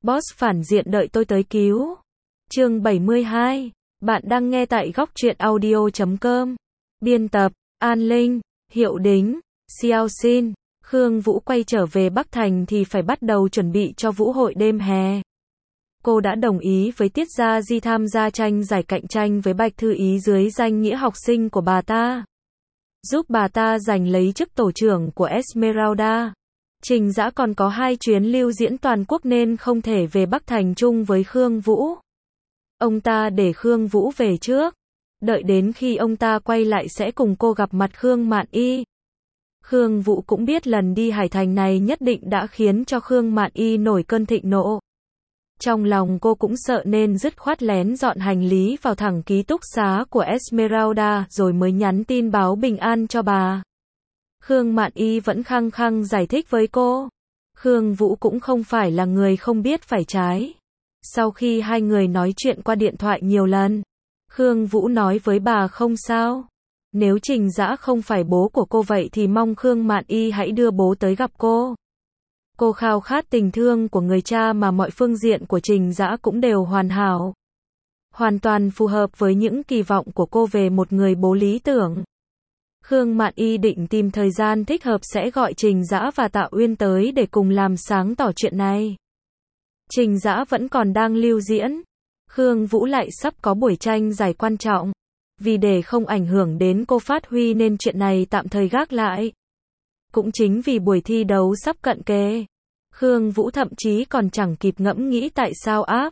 Boss phản diện đợi tôi tới cứu. Chương 72. Bạn đang nghe tại góc truyện audio.com. Biên tập, An Linh, Hiệu Đính, Xiao Xin. Khương Vũ quay trở về Bắc Thành thì phải bắt đầu chuẩn bị cho vũ hội đêm hè. Cô đã đồng ý với Tiết Gia Di tham gia tranh giải cạnh tranh với Bạch Thư Ý dưới danh nghĩa học sinh của bà ta. Giúp bà ta giành lấy chức tổ trưởng của Esmeralda. Trình Dã còn có 2 chuyến lưu diễn toàn quốc nên không thể về Bắc Thành chung với Khương Vũ. Ông ta để Khương Vũ về trước. Đợi đến khi ông ta quay lại sẽ cùng cô gặp mặt Khương Mạn Y. Khương Vũ cũng biết lần đi Hải Thành này nhất định đã khiến cho Khương Mạn Y nổi cơn thịnh nộ. Trong lòng cô cũng sợ nên dứt khoát lén dọn hành lý vào thẳng ký túc xá của Esmeralda rồi mới nhắn tin báo bình an cho bà. Khương Mạn Y vẫn khăng khăng giải thích với cô. Khương Vũ cũng không phải là người không biết phải trái. Sau khi hai người nói chuyện qua điện thoại nhiều lần, Khương Vũ nói với bà không sao. Nếu Trình Dã không phải bố của cô vậy thì mong Khương Mạn Y hãy đưa bố tới gặp cô. Cô khao khát tình thương của người cha mà mọi phương diện của Trình Dã cũng đều hoàn hảo. Hoàn toàn phù hợp với những kỳ vọng của cô về một người bố lý tưởng. Khương Mạn Y định tìm thời gian thích hợp sẽ gọi Trình Dã và Tạ Uyên tới để cùng làm sáng tỏ chuyện này. Trình Dã vẫn còn đang lưu diễn. Khương Vũ lại sắp có buổi tranh giải quan trọng. Vì để không ảnh hưởng đến cô phát huy nên chuyện này tạm thời gác lại. Cũng chính vì buổi thi đấu sắp cận kề, Khương Vũ thậm chí còn chẳng kịp ngẫm nghĩ tại sao áp.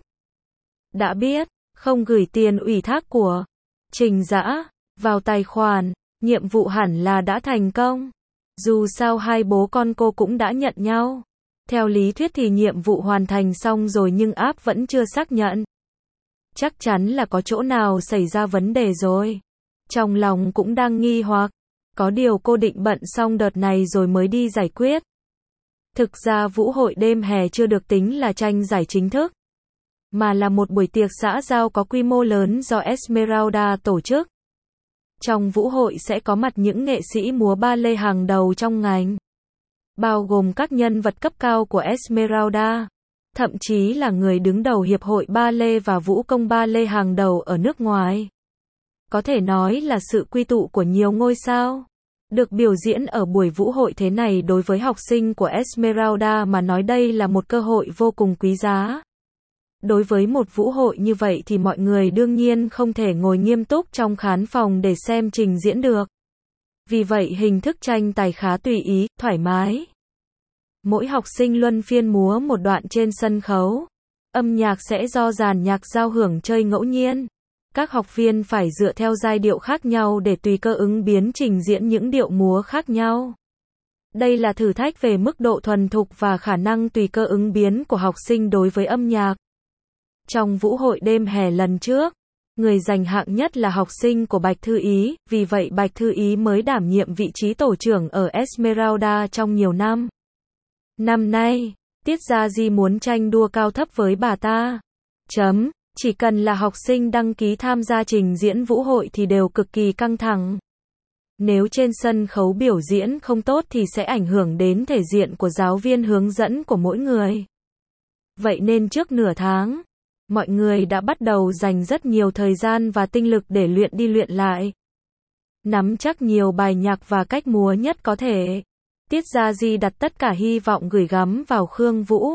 Đã biết, không gửi tiền ủy thác của Trình Dã vào tài khoản, nhiệm vụ hẳn là đã thành công. Dù sao hai bố con cô cũng đã nhận nhau. Theo lý thuyết thì nhiệm vụ hoàn thành xong rồi nhưng áp vẫn chưa xác nhận. Chắc chắn là có chỗ nào xảy ra vấn đề rồi. Trong lòng cũng đang nghi hoặc. Có điều cô định bận xong đợt này rồi mới đi giải quyết. Thực ra vũ hội đêm hè chưa được tính là tranh giải chính thức, mà là một buổi tiệc xã giao có quy mô lớn do Esmeralda tổ chức. Trong vũ hội sẽ có mặt những nghệ sĩ múa ba lê hàng đầu trong ngành, bao gồm các nhân vật cấp cao của Esmeralda, thậm chí là người đứng đầu Hiệp hội ba lê và vũ công ba lê hàng đầu ở nước ngoài. Có thể nói là sự quy tụ của nhiều ngôi sao. Được biểu diễn ở buổi vũ hội thế này đối với học sinh của Esmeralda mà nói đây là một cơ hội vô cùng quý giá. Đối với một vũ hội như vậy thì mọi người đương nhiên không thể ngồi nghiêm túc trong khán phòng để xem trình diễn được. Vì vậy hình thức tranh tài khá tùy ý, thoải mái. Mỗi học sinh luân phiên múa một đoạn trên sân khấu. Âm nhạc sẽ do dàn nhạc giao hưởng chơi ngẫu nhiên. Các học viên phải dựa theo giai điệu khác nhau để tùy cơ ứng biến trình diễn những điệu múa khác nhau. Đây là thử thách về mức độ thuần thục và khả năng tùy cơ ứng biến của học sinh đối với âm nhạc. Trong vũ hội đêm hè lần trước, người giành hạng nhất là học sinh của Bạch Thư Ý, vì vậy Bạch Thư Ý mới đảm nhiệm vị trí tổ trưởng ở Esmeralda trong nhiều năm. Năm nay, Tiết Gia Di muốn tranh đua cao thấp với bà ta. Chỉ cần là học sinh đăng ký tham gia trình diễn vũ hội thì đều cực kỳ căng thẳng. Nếu trên sân khấu biểu diễn không tốt thì sẽ ảnh hưởng đến thể diện của giáo viên hướng dẫn của mỗi người. Vậy nên trước nửa tháng, mọi người đã bắt đầu dành rất nhiều thời gian và tinh lực để luyện đi luyện lại. Nắm chắc nhiều bài nhạc và cách múa nhất có thể. Tiết Gia Di đặt tất cả hy vọng gửi gắm vào Khương Vũ.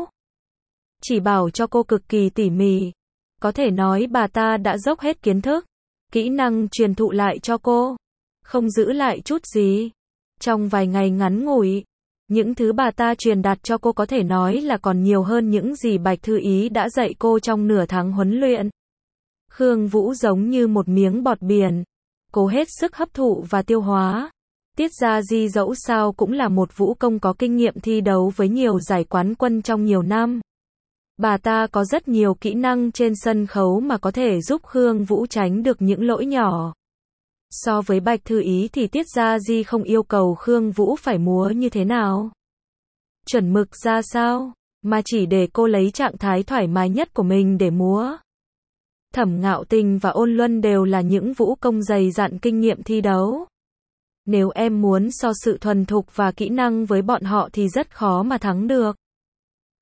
Chỉ bảo cho cô cực kỳ tỉ mỉ. Có thể nói bà ta đã dốc hết kiến thức, kỹ năng truyền thụ lại cho cô. Không giữ lại chút gì. Trong vài ngày ngắn ngủi, những thứ bà ta truyền đạt cho cô có thể nói là còn nhiều hơn những gì Bạch Thư Ý đã dạy cô trong nửa tháng huấn luyện. Khương Vũ giống như một miếng bọt biển, cố hết sức hấp thụ và tiêu hóa. Tiết Gia Di dẫu sao cũng là một vũ công có kinh nghiệm thi đấu với nhiều giải quán quân trong nhiều năm. Bà ta có rất nhiều kỹ năng trên sân khấu mà có thể giúp Khương Vũ tránh được những lỗi nhỏ. So với Bạch Thư Ý thì Tiết Gia Di không yêu cầu Khương Vũ phải múa như thế nào, chuẩn mực ra sao, mà chỉ để cô lấy trạng thái thoải mái nhất của mình để múa. Thẩm Ngạo Tình và Ôn Luân đều là những vũ công dày dặn kinh nghiệm thi đấu. Nếu em muốn so sự thuần thục và kỹ năng với bọn họ thì rất khó mà thắng được.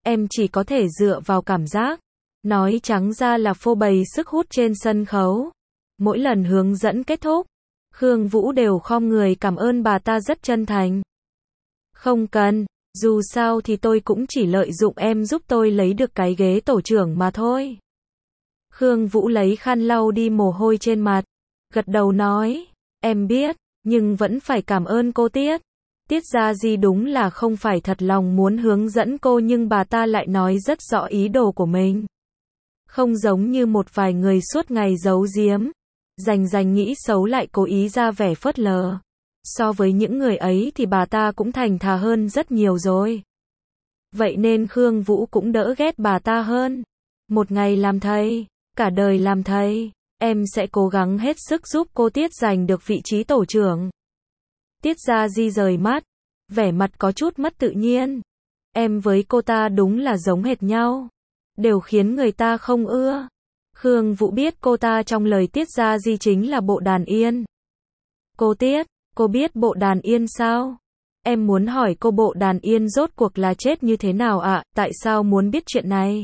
em chỉ có thể dựa vào cảm giác. Nói trắng ra là phô bày sức hút trên sân khấu. Mỗi lần hướng dẫn kết thúc, Khương Vũ đều khom người cảm ơn bà ta rất chân thành. Không cần, dù sao thì tôi cũng chỉ lợi dụng em giúp tôi lấy được cái ghế tổ trưởng mà thôi. Khương Vũ lấy khăn lau đi mồ hôi trên mặt, gật đầu nói, em biết, nhưng vẫn phải cảm ơn cô Tiết. Tiết Gia Di đúng là không phải thật lòng muốn hướng dẫn cô nhưng bà ta lại nói rất rõ ý đồ của mình. Không giống như một vài người suốt ngày giấu giếm, rành nghĩ xấu lại cố ý ra vẻ phớt lờ. So với những người ấy thì bà ta cũng thành thà hơn rất nhiều rồi. Vậy nên Khương Vũ cũng đỡ ghét bà ta hơn. Một ngày làm thầy, cả đời làm thầy, em sẽ cố gắng hết sức giúp cô Tiết giành được vị trí tổ trưởng. Tiết Gia Di rời mắt, vẻ mặt có chút mất tự nhiên. Em với cô ta đúng là giống hệt nhau, đều khiến người ta không ưa. Khương Vũ biết cô ta trong lời Tiết Gia Di chính là Bộ Đàn Yên. Cô Tiết, cô biết Bộ Đàn Yên sao? Em muốn hỏi cô Bộ Đàn Yên rốt cuộc là chết như thế nào ạ? Tại sao muốn biết chuyện này?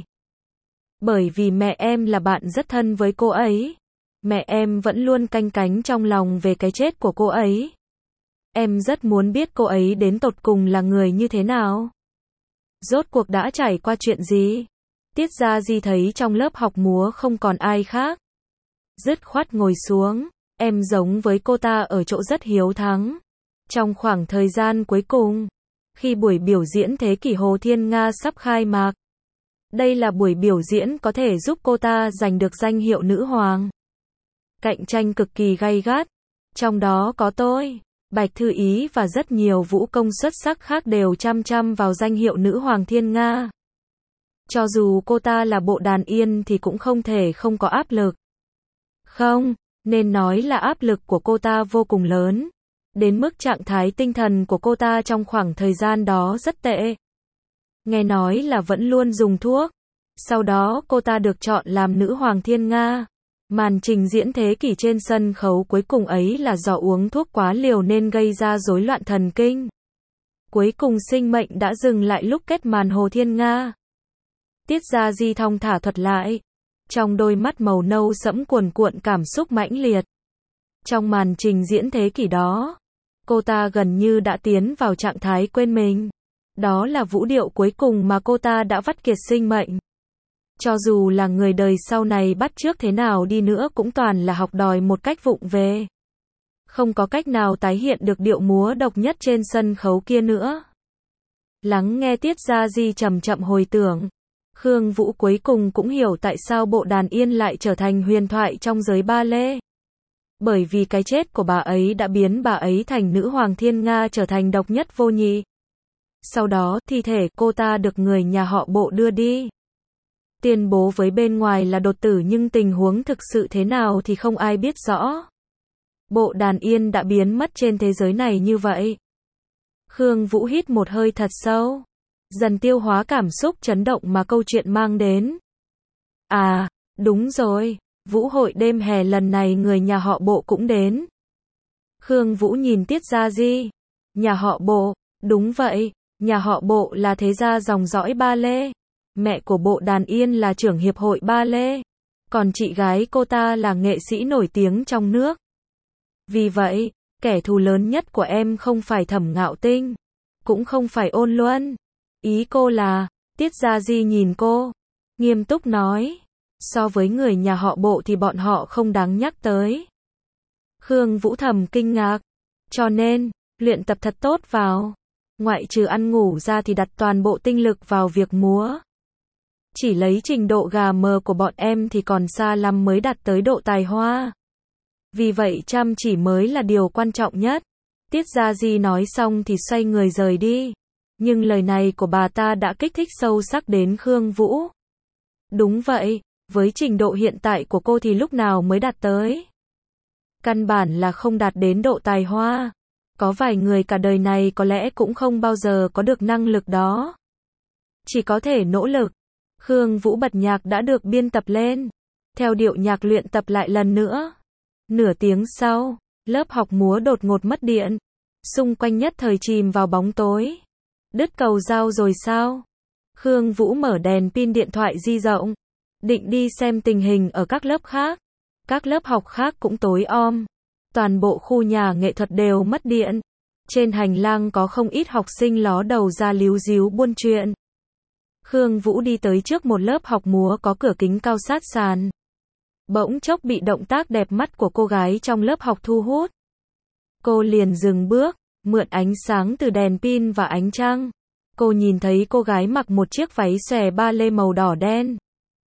Bởi vì mẹ em là bạn rất thân với cô ấy. Mẹ em vẫn luôn canh cánh trong lòng về cái chết của cô ấy. Em rất muốn biết cô ấy đến tột cùng là người như thế nào. Rốt cuộc đã trải qua chuyện gì? Tiết Gia Di thấy trong lớp học múa không còn ai khác. Dứt khoát ngồi xuống, em giống với cô ta ở chỗ rất hiếu thắng. Trong khoảng thời gian cuối cùng, khi buổi biểu diễn Thế kỷ Hồ Thiên Nga sắp khai mạc, đây là buổi biểu diễn có thể giúp cô ta giành được danh hiệu nữ hoàng. Cạnh tranh cực kỳ gay gắt, trong đó có tôi, Bạch Thư Ý và rất nhiều vũ công xuất sắc khác đều chăm vào danh hiệu nữ hoàng Thiên Nga. Cho dù cô ta là Bộ Đàn Yên thì cũng không thể không có áp lực. Không, nên nói là áp lực của cô ta vô cùng lớn. Đến mức trạng thái tinh thần của cô ta trong khoảng thời gian đó rất tệ. Nghe nói là vẫn luôn dùng thuốc. Sau đó cô ta được chọn làm nữ hoàng Thiên Nga. Màn trình diễn thế kỷ trên sân khấu cuối cùng ấy là do uống thuốc quá liều nên gây ra rối loạn thần kinh. Cuối cùng sinh mệnh đã dừng lại lúc kết màn Hồ Thiên Nga. Tiết Gia Di thong thả thuật lại. Trong đôi mắt màu nâu sẫm cuồn cuộn cảm xúc mãnh liệt. Trong màn trình diễn thế kỷ đó, cô ta gần như đã tiến vào trạng thái quên mình. Đó là vũ điệu cuối cùng mà cô ta đã vắt kiệt sinh mệnh. Cho dù là người đời sau này bắt chước thế nào đi nữa cũng toàn là học đòi một cách vụng về. Không có cách nào tái hiện được điệu múa độc nhất trên sân khấu kia nữa. Lắng nghe Tiết Gia Di chậm chậm hồi tưởng, Khương Vũ cuối cùng cũng hiểu tại sao Bộ Đàn Yên lại trở thành huyền thoại trong giới ba lê. Bởi vì cái chết của bà ấy đã biến bà ấy thành nữ hoàng Thiên Nga trở thành độc nhất vô nhị. Sau đó, thi thể cô ta được người nhà họ Bộ đưa đi. Tuyên bố với bên ngoài là đột tử nhưng tình huống thực sự thế nào thì không ai biết rõ. Bộ Đàn Yên đã biến mất trên thế giới này như vậy. Khương Vũ hít một hơi thật sâu, dần tiêu hóa cảm xúc chấn động mà câu chuyện mang đến. À, đúng rồi, vũ hội đêm hè lần này người nhà họ Bộ cũng đến. Khương Vũ nhìn Tiết Gia Di. Nhà họ Bộ, đúng vậy, nhà họ Bộ là thế gia dòng dõi ba lê. Mẹ của Bộ Đàn Yên là trưởng hiệp hội ba lê. Còn chị gái cô ta là nghệ sĩ nổi tiếng trong nước. Vì vậy, kẻ thù lớn nhất của em không phải Thẩm Ngạo Tinh, cũng không phải Ôn Luân. Ý cô là, Tiết Gia Di nhìn cô, nghiêm túc nói, so với người nhà họ Bộ thì bọn họ không đáng nhắc tới. Khương Vũ thầm kinh ngạc, cho nên, luyện tập thật tốt vào. Ngoại trừ ăn ngủ ra thì đặt toàn bộ tinh lực vào việc múa. Chỉ lấy trình độ gà mờ của bọn em thì còn xa lắm mới đạt tới độ tài hoa. Vì vậy chăm chỉ mới là điều quan trọng nhất. Tiết Gia Di nói xong thì xoay người rời đi. Nhưng lời này của bà ta đã kích thích sâu sắc đến Khương Vũ. Đúng vậy, với trình độ hiện tại của cô thì lúc nào mới đạt tới? Căn bản là không đạt đến độ tài hoa. Có vài người cả đời này có lẽ cũng không bao giờ có được năng lực đó. Chỉ có thể nỗ lực. Khương Vũ bật nhạc đã được biên tập lên. Theo điệu nhạc luyện tập lại lần nữa. Nửa tiếng sau, lớp học múa đột ngột mất điện. Xung quanh nhất thời chìm vào bóng tối. Đứt cầu dao rồi sao? Khương Vũ mở đèn pin điện thoại di động, định đi xem tình hình ở các lớp khác. Các lớp học khác cũng tối om. Toàn bộ khu nhà nghệ thuật đều mất điện. Trên hành lang có không ít học sinh ló đầu ra líu ríu buôn chuyện. Khương Vũ đi tới trước một lớp học múa có cửa kính cao sát sàn. Bỗng chốc bị động tác đẹp mắt của cô gái trong lớp học thu hút. Cô liền dừng bước, mượn ánh sáng từ đèn pin và ánh trăng. Cô nhìn thấy cô gái mặc một chiếc váy xòe ba lê màu đỏ đen.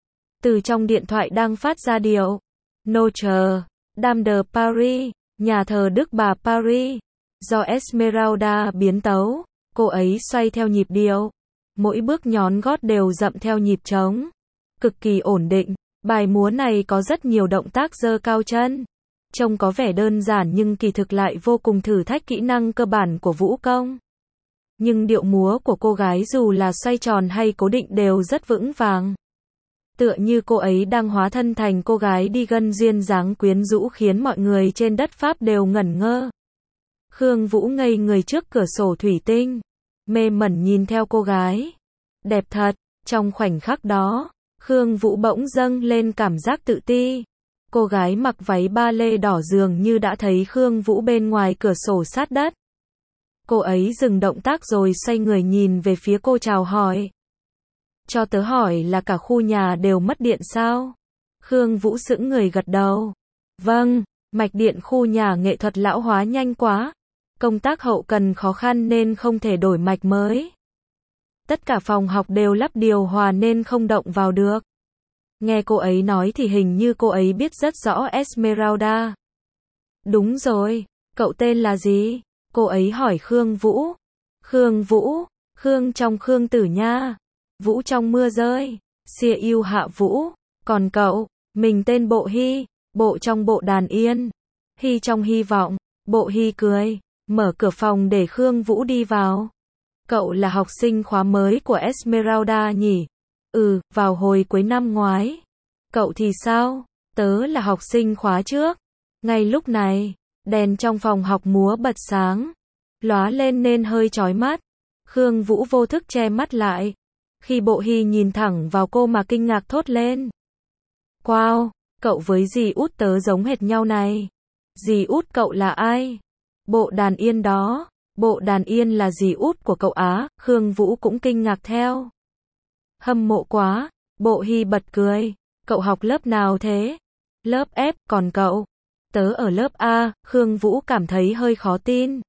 Từ trong điện thoại đang phát ra điệu Notre Dame de Paris, nhà thờ Đức Bà Paris, do Esmeralda biến tấu. Cô ấy xoay theo nhịp điệu. Mỗi bước nhón gót đều dậm theo nhịp trống. Cực kỳ ổn định. Bài múa này có rất nhiều động tác giơ cao chân. Trông có vẻ đơn giản nhưng kỳ thực lại vô cùng thử thách kỹ năng cơ bản của vũ công. Nhưng điệu múa của cô gái dù là xoay tròn hay cố định đều rất vững vàng. Tựa như cô ấy đang hóa thân thành cô gái đi gân duyên dáng quyến rũ khiến mọi người trên đất Pháp đều ngẩn ngơ. Khương Vũ ngây người trước cửa sổ thủy tinh, mê mẩn nhìn theo cô gái. Đẹp thật, trong khoảnh khắc đó, Khương Vũ bỗng dâng lên cảm giác tự ti. Cô gái mặc váy ba lê đỏ dường như đã thấy Khương Vũ bên ngoài cửa sổ sát đất. Cô ấy dừng động tác rồi xoay người nhìn về phía cô chào hỏi. Cho tớ hỏi là cả khu nhà đều mất điện sao? Khương Vũ sững người gật đầu. Vâng, mạch điện khu nhà nghệ thuật lão hóa nhanh quá. Công tác hậu cần khó khăn nên không thể đổi mạch mới. Tất cả phòng học đều lắp điều hòa nên không động vào được. Nghe cô ấy nói thì hình như cô ấy biết rất rõ Esmeralda. Đúng rồi, cậu tên là gì? Cô ấy hỏi Khương Vũ. Khương Vũ, Khương trong Khương Tử Nha. Vũ trong mưa rơi. Xia yêu Hạ Vũ. Còn cậu? Mình tên Bộ Hy. Bộ trong Bộ Đàn Yên. Hy trong hy vọng. Bộ Hy cười. Mở cửa phòng để Khương Vũ đi vào. Cậu là học sinh khóa mới của Esmeralda nhỉ? Ừ, vào hồi cuối năm ngoái. Cậu thì sao? Tớ là học sinh khóa trước. Ngay lúc này, đèn trong phòng học múa bật sáng, lóa lên nên hơi chói mắt. Khương Vũ vô thức che mắt lại. Khi Bộ Hy nhìn thẳng vào cô mà kinh ngạc thốt lên. Wow, cậu với dì út tớ giống hệt nhau này. Dì út cậu là ai? Bộ Đàn Yên đó. Bộ Đàn Yên là dì út của cậu á. Khương Vũ cũng kinh ngạc theo. Hâm mộ quá. Bộ Hy bật cười. Cậu học lớp nào thế? Lớp F, còn cậu? Tớ ở lớp A. Khương Vũ cảm thấy hơi khó tin.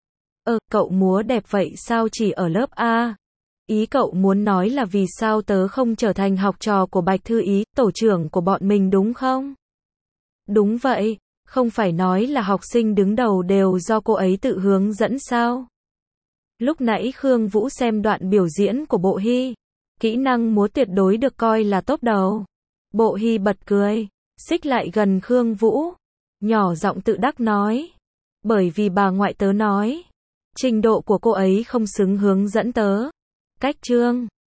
Cậu múa đẹp vậy sao chỉ ở lớp A? Ý cậu muốn nói là vì sao tớ không trở thành học trò của Bạch Thư Ý, tổ trưởng của bọn mình đúng không? Đúng vậy, không phải nói là học sinh đứng đầu đều do cô ấy tự hướng dẫn sao? Lúc nãy Khương Vũ xem đoạn biểu diễn của Bộ Hy. Kỹ năng múa tuyệt đối được coi là top đầu. Bộ Hy bật cười, xích lại gần Khương Vũ. Nhỏ giọng tự đắc nói. Bởi vì bà ngoại tớ nói. Trình độ của cô ấy không xứng hướng dẫn tớ. Cách chương